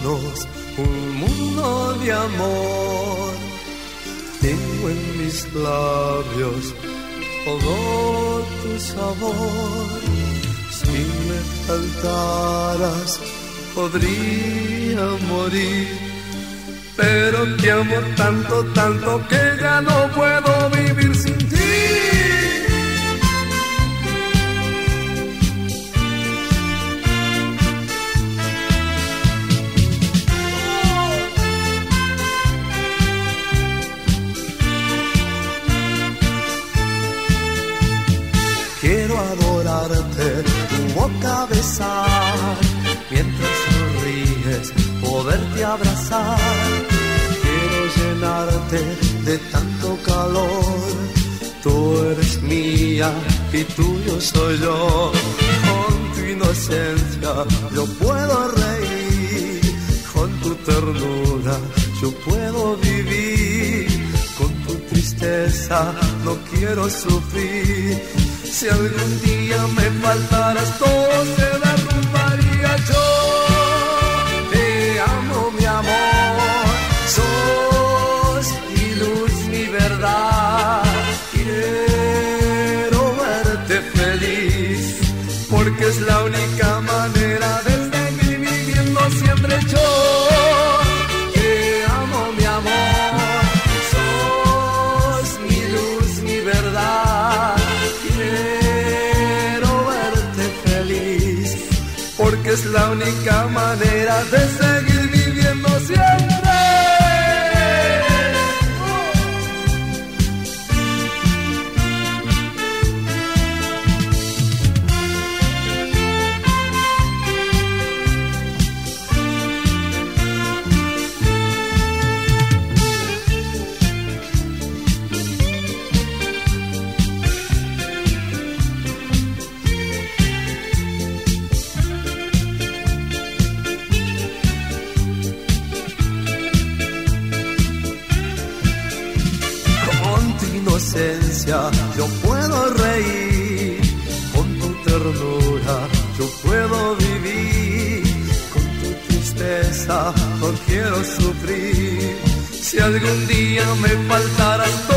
manos un mundo de amor. Tengo en mis labios todo tu sabor. Si me faltaras podría morir, pero te amo tanto, tanto que ya no puedo vivir sin ti. Quiero adorarte, tu boca besar, mientras sonríes, poderte abrazar. Quiero llenarte de tanto calor. Tú eres mía y tuyo soy yo. Con tu inocencia yo puedo reír, con tu ternura yo puedo vivir. Con tu tristeza no quiero sufrir. Si algún día me faltaras, todo se derrumbaría. Yo te amo, mi amor, sos mi luz, mi verdad. Quiero verte feliz, porque es la única manera de seguir viviendo siempre. Yo te amo, mi amor, sos mi luz, mi verdad. Porque es la única manera de seguir viviendo siempre. Yo puedo reír, con tu ternura yo puedo vivir, con tu tristeza no quiero sufrir. Si algún día me faltaras